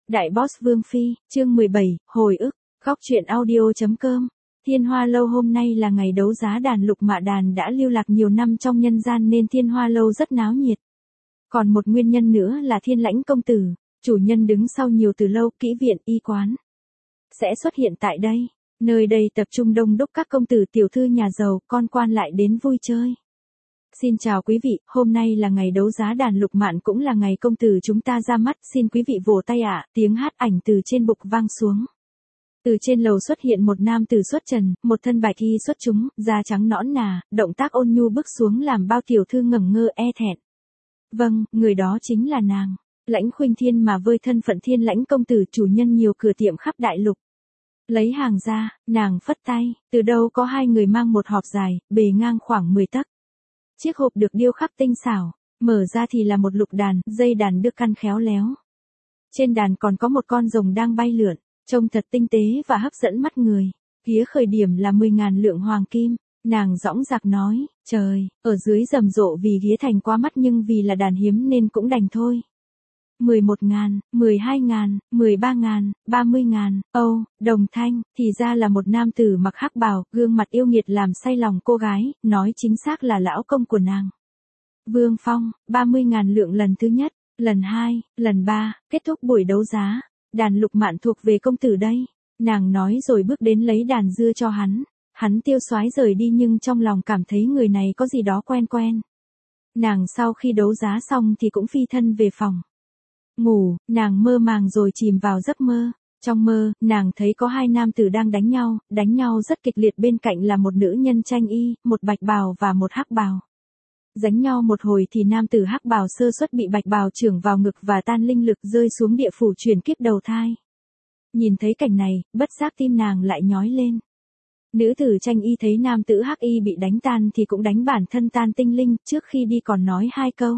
Đại Boss Vương Phi, chương 17, hồi ức, góc truyện audio.com. Thiên Hoa Lâu hôm nay là ngày đấu giá đàn lục mạ đàn đã lưu lạc nhiều năm trong nhân gian nên Thiên Hoa Lâu rất náo nhiệt. Còn một nguyên nhân nữa là Thiên Lãnh công tử, chủ nhân đứng sau nhiều từ lâu, kỹ viện, y quán sẽ xuất hiện tại đây. Nơi đây tập trung đông đúc các công tử tiểu thư nhà giàu, con quan lại đến vui chơi. Xin chào quý vị, hôm nay là ngày đấu giá đàn lục mạn, cũng là ngày công tử chúng ta ra mắt, xin quý vị vỗ tay ạ. Tiếng hát ảnh từ trên bục vang xuống. Từ trên lầu xuất hiện một nam tử xuất trần, một thân bạch y xuất chúng, da trắng nõn nà, động tác ôn nhu bước xuống làm bao tiểu thư ngẩn ngơ e thẹn. Vâng, người đó chính là nàng, Lãnh Khuynh Thiên, mà với thân phận Thiên Lãnh công tử, chủ nhân nhiều cửa tiệm khắp đại lục. Lấy hàng ra, nàng phất tay, từ đâu có hai người mang một hộp dài, bề ngang khoảng 10 tấc. Chiếc hộp được điêu khắc tinh xảo, mở ra thì là một lục đàn, dây đàn được căn khéo léo. Trên đàn còn có một con rồng đang bay lượn, trông thật tinh tế và hấp dẫn mắt người. Phía khởi điểm là 10.000 lượng hoàng kim. Nàng dõng dạc nói, trời, ở dưới rầm rộ vì ghía thành quá mắt, nhưng vì là đàn hiếm nên cũng đành thôi. 11.000, 12.000, 13.000, 30.000, đồng thanh, thì ra là một nam tử mặc hắc bào, gương mặt yêu nghiệt làm say lòng cô gái, nói chính xác là lão công của nàng. Vương Phong, 30.000 lượng lần thứ nhất, lần 2, lần 3, kết thúc buổi đấu giá. Đàn lục mạn thuộc về công tử đây. Nàng nói rồi bước đến lấy đàn dưa cho hắn. Hắn tiêu xoái rời đi nhưng trong lòng cảm thấy người này có gì đó quen quen. Nàng sau khi đấu giá xong thì cũng phi thân về phòng ngủ, nàng mơ màng rồi chìm vào giấc mơ. Trong mơ, nàng thấy có hai nam tử đang đánh nhau rất kịch liệt, bên cạnh là một nữ nhân tranh y, một bạch bào và một hắc bào. Đánh nhau một hồi thì nam tử hắc bào sơ suất bị bạch bào chưởng vào ngực và tan linh lực, rơi xuống địa phủ chuyển kiếp đầu thai. Nhìn thấy cảnh này, bất giác tim nàng lại nhói lên. Nữ tử tranh y thấy nam tử hắc y bị đánh tan thì cũng đánh bản thân tan tinh linh, trước khi đi còn nói hai câu.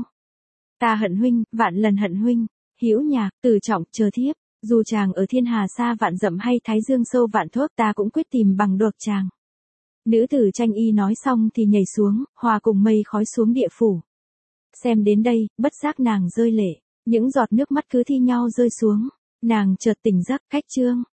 Ta hận huynh, vạn lần hận huynh. Hữu Nhạc, Tử Trọng, chờ thiếp, dù chàng ở thiên hà xa vạn dặm hay thái dương sâu vạn thước, ta cũng quyết tìm bằng được chàng. Nữ tử tranh y nói xong thì nhảy xuống, hòa cùng mây khói xuống địa phủ. Xem đến đây, bất giác nàng rơi lệ, những giọt nước mắt cứ thi nhau rơi xuống. Nàng chợt tỉnh giấc, cách chương.